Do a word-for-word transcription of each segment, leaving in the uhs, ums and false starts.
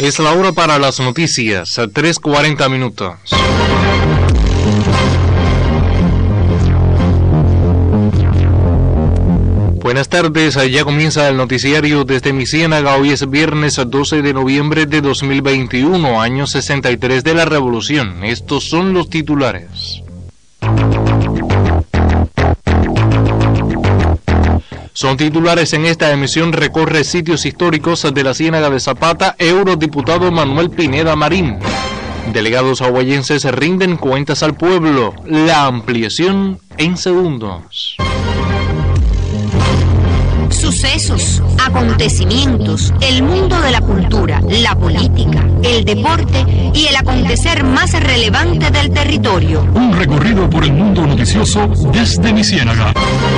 Es la hora para las noticias, a tres cuarenta minutos. Buenas tardes, ya comienza el noticiario desde mi Ciénaga. Hoy es viernes doce de noviembre de dos mil veintiuno, año sesenta y tres de la Revolución. Estos son los titulares. Son titulares en esta emisión. Recorre sitios históricos de la Ciénaga de Zapata, eurodiputado Manuel Pineda Marín. Delegados aguayenses rinden cuentas al pueblo. La ampliación en segundos. Sucesos, acontecimientos, el mundo de la cultura, la política, el deporte y el acontecer más relevante del territorio. Un recorrido por el mundo noticioso desde mi Ciénaga.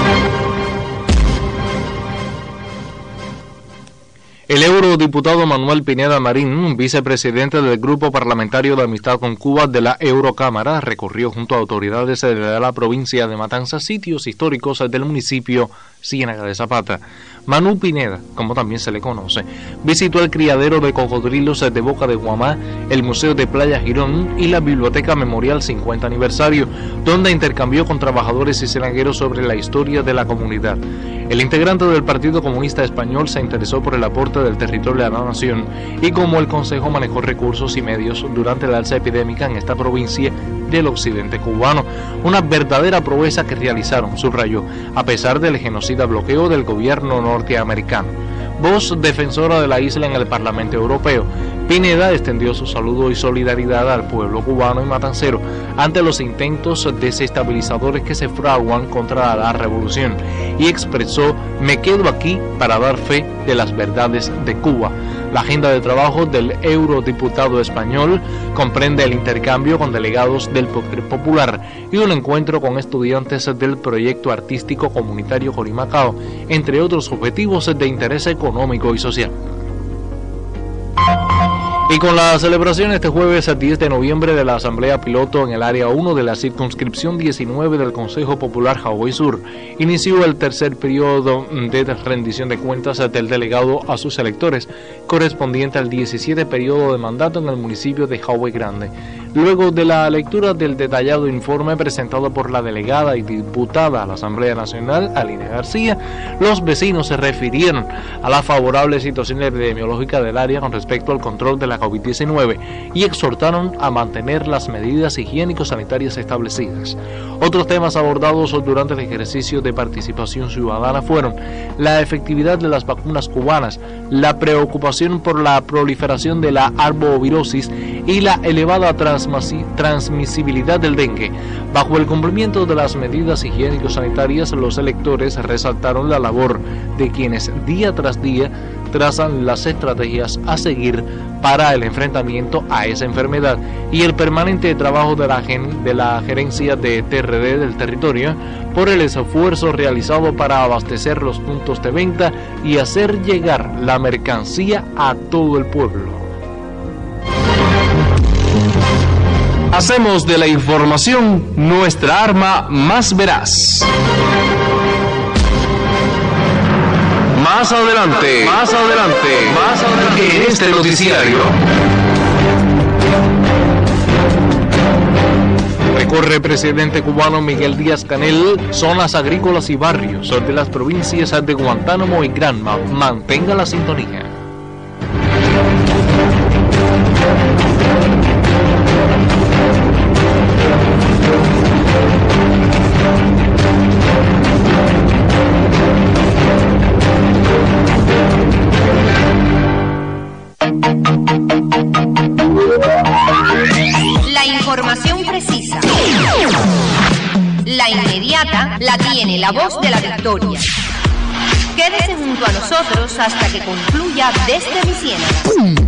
El eurodiputado Manuel Pineda Marín, vicepresidente del Grupo Parlamentario de Amistad con Cuba de la Eurocámara, recorrió junto a autoridades de la provincia de Matanzas sitios históricos del municipio Ciénaga de Zapata. Manu Pineda, como también se le conoce, visitó el criadero de cocodrilos de Boca de Guamá, el Museo de Playa Girón y la Biblioteca Memorial cincuenta Aniversario, donde intercambió con trabajadores y ciénagueros sobre la historia de la comunidad. El integrante del Partido Comunista Español se interesó por el aporte del territorio a la nación y cómo el Consejo manejó recursos y medios durante la alza epidémica en esta provincia del occidente cubano. Una verdadera proeza que realizaron, subrayó, a pesar del genocida bloqueo del gobierno norteamericano. Voz defensora de la isla en el Parlamento Europeo, Pineda extendió su saludo y solidaridad al pueblo cubano y matancero ante los intentos desestabilizadores que se fraguan contra la revolución y expresó: me quedo aquí para dar fe de las verdades de Cuba. La agenda de trabajo del eurodiputado español comprende el intercambio con delegados del Poder Popular y un encuentro con estudiantes del proyecto artístico comunitario Corimacao, entre otros objetivos de interés económico y social. Y con la celebración este jueves diez de noviembre de la Asamblea Piloto en el Área uno de la Circunscripción diecinueve del Consejo Popular Jauja Sur, inició el tercer periodo de rendición de cuentas del delegado a sus electores, correspondiente al diecisiete periodo de mandato en el municipio de Jauja Grande. Luego de la lectura del detallado informe presentado por la delegada y diputada a la Asamblea Nacional, Alina García, los vecinos se refirieron a la favorable situación epidemiológica del área con respecto al control de la COVID diecinueve y exhortaron a mantener las medidas higiénico-sanitarias establecidas. Otros temas abordados durante el ejercicio de participación ciudadana fueron la efectividad de las vacunas cubanas, la preocupación por la proliferación de la arbovirosis y la elevada trans transmisibilidad del dengue. Bajo el cumplimiento de las medidas higiénico-sanitarias, los electores resaltaron la labor de quienes día tras día trazan las estrategias a seguir para el enfrentamiento a esa enfermedad y el permanente trabajo de la, gen, de la gerencia de T R D del territorio por el esfuerzo realizado para abastecer los puntos de venta y hacer llegar la mercancía a todo el pueblo. Hacemos de la información nuestra arma más veraz. Más adelante, más adelante, más adelante en este noticiario. Recorre presidente cubano Miguel Díaz-Canel zonas agrícolas y barrios de las provincias de Guantánamo y Granma. Mantenga la sintonía. La información precisa, la inmediata, la tiene la voz de la victoria. Quédese junto a nosotros hasta que concluya Desde mi Ciénaga.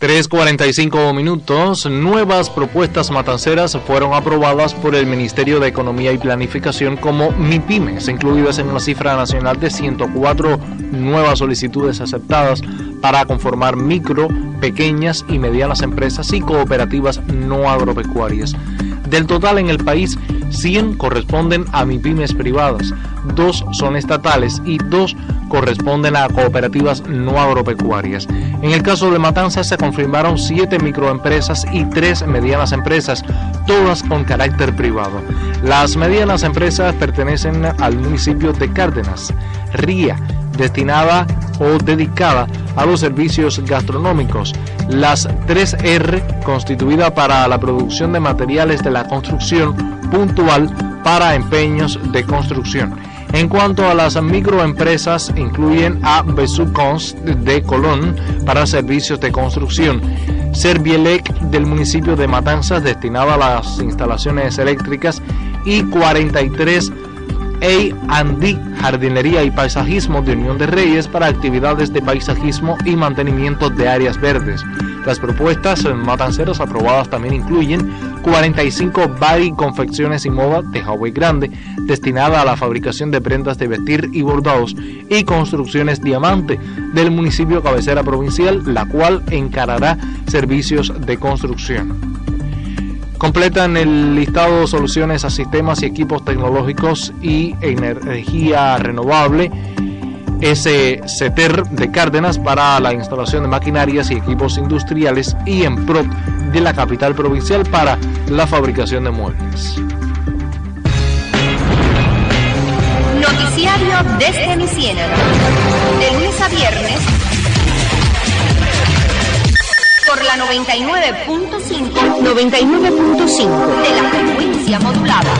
tres cuarenta y cinco minutos. Nuevas propuestas matanceras fueron aprobadas por el Ministerio de Economía y Planificación como MIPYMES, incluidas en una cifra nacional de ciento cuatro nuevas solicitudes aceptadas para conformar micro, pequeñas y medianas empresas y cooperativas no agropecuarias. Del total en el país, cien corresponden a MIPYMES privadas, dos son estatales y dos corresponden a cooperativas no agropecuarias. En el caso de Matanzas se confirmaron siete microempresas y tres medianas empresas, todas con carácter privado. Las medianas empresas pertenecen al municipio de Cárdenas, R I A, destinada o dedicada a los servicios gastronómicos. Las tres R, constituida para la producción de materiales de la construcción puntual para empeños de construcción. En cuanto a las microempresas, incluyen a Besucons de Colón para servicios de construcción, Servielec del municipio de Matanzas destinado a las instalaciones eléctricas y cuarenta y tres A and D, Jardinería y Paisajismo de Unión de Reyes para actividades de paisajismo y mantenimiento de áreas verdes. Las propuestas matanceras aprobadas también incluyen cuarenta y cinco Bari Confecciones y Moda de Hawái Grande, destinada a la fabricación de prendas de vestir y bordados, y Construcciones Diamante del municipio cabecera provincial, la cual encarará servicios de construcción. Completan el listado soluciones a sistemas y equipos tecnológicos y energía renovable S C T E R de Cárdenas para la instalación de maquinarias y equipos industriales y ENPROT de la capital provincial para la fabricación de muebles. Noticiario desde mi Ciénaga, de lunes a viernes por la noventa y nueve punto cinco noventa y nueve punto cinco de la frecuencia modulada.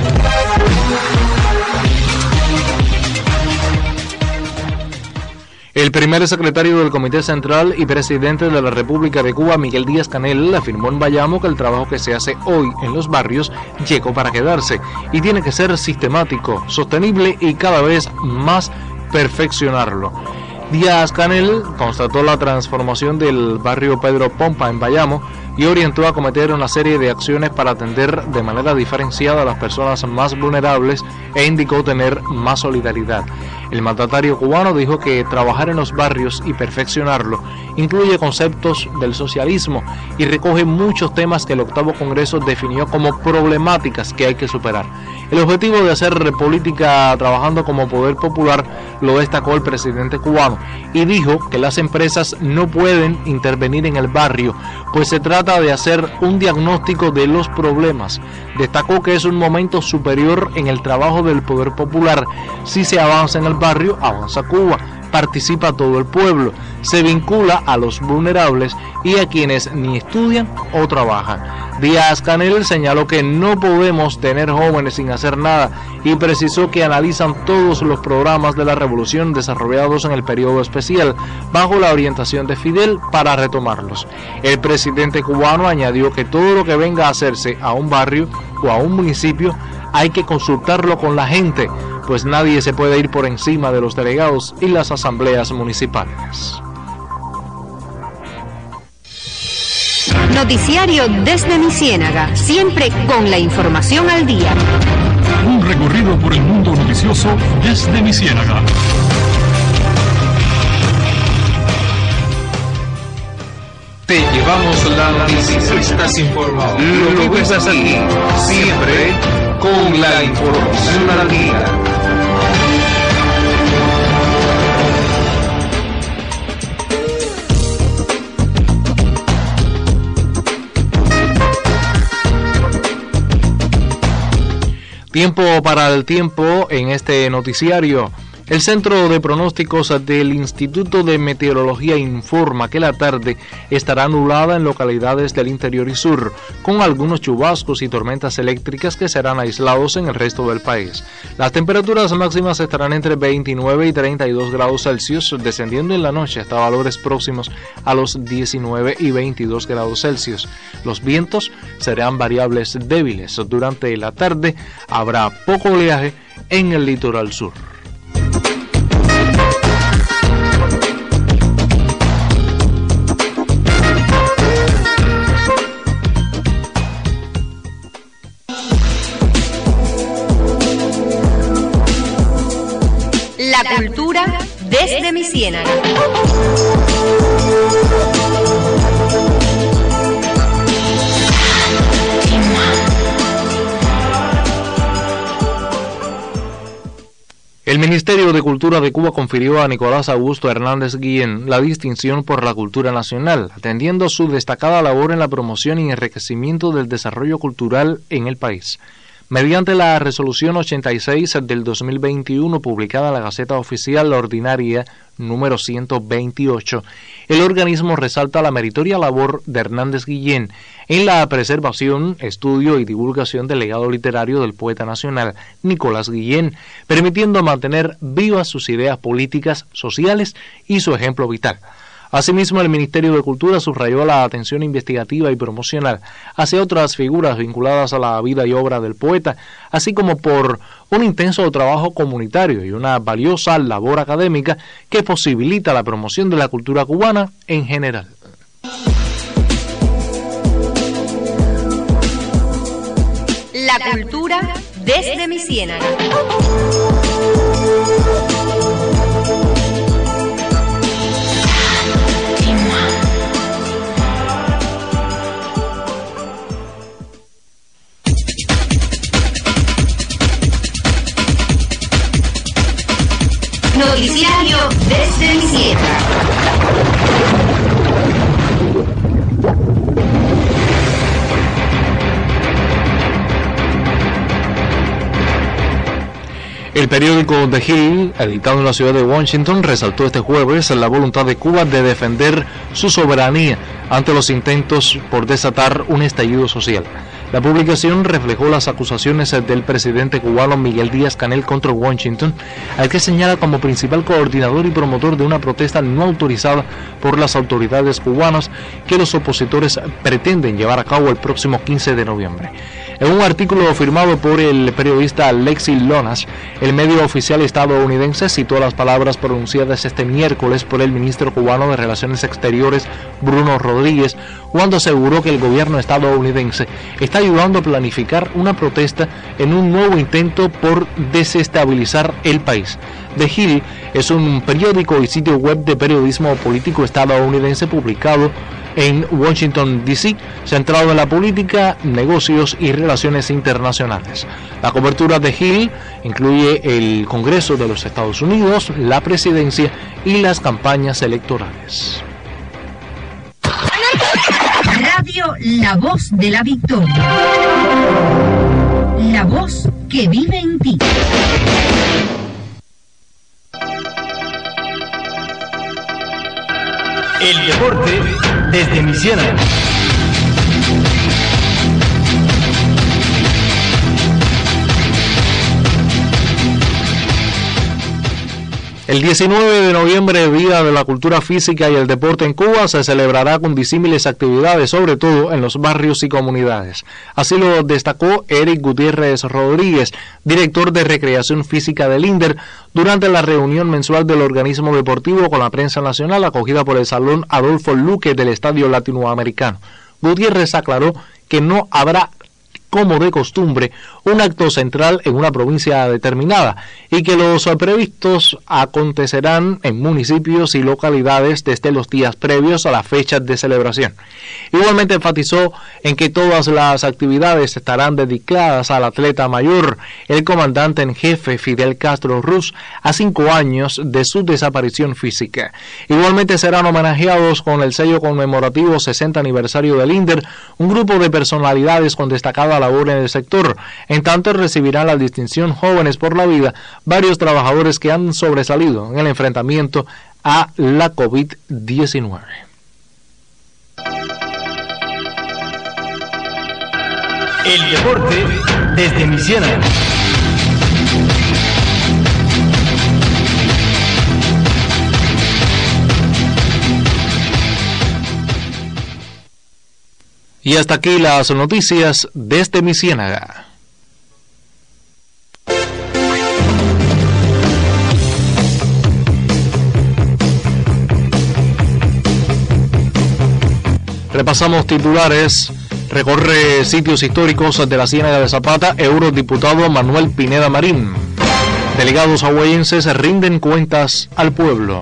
El primer secretario del Comité Central y presidente de la República de Cuba, Miguel Díaz-Canel, afirmó en Bayamo que el trabajo que se hace hoy en los barrios llegó para quedarse y tiene que ser sistemático, sostenible y cada vez más perfeccionarlo. Díaz-Canel constató la transformación del barrio Pedro Pompa en Bayamo y orientó a cometer una serie de acciones para atender de manera diferenciada a las personas más vulnerables e indicó tener más solidaridad. El mandatario cubano dijo que trabajar en los barrios y perfeccionarlo incluye conceptos del socialismo y recoge muchos temas que el octavo Congreso definió como problemáticas que hay que superar. El objetivo de hacer política trabajando como poder popular lo destacó el presidente cubano y dijo que las empresas no pueden intervenir en el barrio, pues se trata de hacer un diagnóstico de los problemas. Destacó que es un momento superior en el trabajo del poder popular. Si se avanza en el barrio, avanza Cuba, participa todo el pueblo, se vincula a los vulnerables y a quienes ni estudian o trabajan. Díaz-Canel señaló que no podemos tener jóvenes sin hacer nada y precisó que analizan todos los programas de la revolución desarrollados en el periodo especial bajo la orientación de Fidel para retomarlos. El presidente cubano añadió que todo lo que venga a hacerse a un barrio o a un municipio hay que consultarlo con la gente, pues nadie se puede ir por encima de los delegados y las asambleas municipales. Noticiario desde mi Ciénaga, siempre con la información al día. Un recorrido por el mundo noticioso desde mi Ciénaga. Te llevamos la noticia. Estás informado. Lo que ves aquí, siempre con la información al día. Tiempo para el tiempo en este noticiario. El Centro de Pronósticos del Instituto de Meteorología informa que la tarde estará nublada en localidades del interior y sur, con algunos chubascos y tormentas eléctricas que serán aislados en el resto del país. Las temperaturas máximas estarán entre veintinueve y treinta y dos grados Celsius, descendiendo en la noche hasta valores próximos a los diecinueve y veintidós grados Celsius. Los vientos serán variables débiles. Durante la tarde habrá poco oleaje en el litoral sur. La cultura desde mi ciénaga. El Ministerio de Cultura de Cuba confirió a Nicolás Augusto Hernández Guillén la distinción por la cultura nacional, atendiendo su destacada labor en la promoción y enriquecimiento del desarrollo cultural en el país. Mediante la resolución ochenta y seis del dos mil veintiuno, publicada en la Gaceta Oficial Ordinaria número ciento veintiocho, el organismo resalta la meritoria labor de Hernández Guillén en la preservación, estudio y divulgación del legado literario del poeta nacional Nicolás Guillén, permitiendo mantener vivas sus ideas políticas, sociales y su ejemplo vital. Asimismo, el Ministerio de Cultura subrayó la atención investigativa y promocional hacia otras figuras vinculadas a la vida y obra del poeta, así como por un intenso trabajo comunitario y una valiosa labor académica que posibilita la promoción de la cultura cubana en general. La cultura desde mi ciénaga. Noticiario desde mi ciénaga. El periódico The Hill, editado en la ciudad de Washington, resaltó este jueves la voluntad de Cuba de defender su soberanía ante los intentos por desatar un estallido social. La publicación reflejó las acusaciones del presidente cubano Miguel Díaz-Canel contra Washington, al que señala como principal coordinador y promotor de una protesta no autorizada por las autoridades cubanas que los opositores pretenden llevar a cabo el próximo quince de noviembre. En un artículo firmado por el periodista Lexi Lonas, el medio oficial estadounidense citó las palabras pronunciadas este miércoles por el ministro cubano de Relaciones Exteriores, Bruno Rodríguez, cuando aseguró que el gobierno estadounidense está ayudando a planificar una protesta en un nuevo intento por desestabilizar el país. The Hill es un periódico y sitio web de periodismo político estadounidense publicado en Washington, D C, centrado en la política, negocios y relaciones internacionales. La cobertura de Hill incluye el Congreso de los Estados Unidos, la presidencia y las campañas electorales. Radio La Voz de la Victoria. La voz que vive en ti. El deporte desde mi ciénaga. El diecinueve de noviembre, Día de la Cultura Física y el Deporte en Cuba, se celebrará con disímiles actividades, sobre todo en los barrios y comunidades. Así lo destacó Eric Gutiérrez Rodríguez, director de Recreación Física del INDER, durante la reunión mensual del organismo deportivo con la prensa nacional acogida por el Salón Adolfo Luque del Estadio Latinoamericano. Gutiérrez aclaró que no habrá, como de costumbre, un acto central en una provincia determinada y que los previstos acontecerán en municipios y localidades desde los días previos a las fechas de celebración. Igualmente enfatizó en que todas las actividades estarán dedicadas al atleta mayor, el comandante en jefe Fidel Castro Ruz, a cinco años de su desaparición física. Igualmente serán homenajeados con el sello conmemorativo sesenta aniversario del INDER un grupo de personalidades con destacada labor en el sector. En tanto, recibirán la distinción Jóvenes por la Vida varios trabajadores que han sobresalido en el enfrentamiento a la COVID diecinueve. El deporte desde mi ciénaga. Y hasta aquí las noticias desde mi ciénaga. Repasamos titulares. Recorre sitios históricos de la Ciénaga de Zapata, eurodiputado Manuel Pineda Marín. Delegados aguayenses rinden cuentas al pueblo.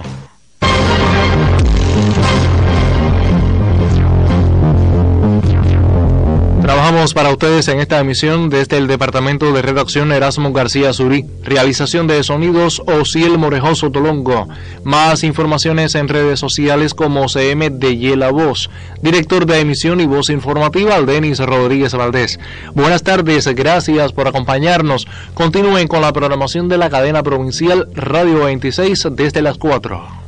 Trabajamos para ustedes en esta emisión desde el Departamento de Redacción Erasmo García Surí. Realización de sonidos Ociel Morejoso Tolongo. Más informaciones en redes sociales como C M de Yela Voz. Director de emisión y voz informativa Aldenis Rodríguez Valdés. Buenas tardes, gracias por acompañarnos. Continúen con la programación de la cadena provincial Radio veintiséis desde las cuatro.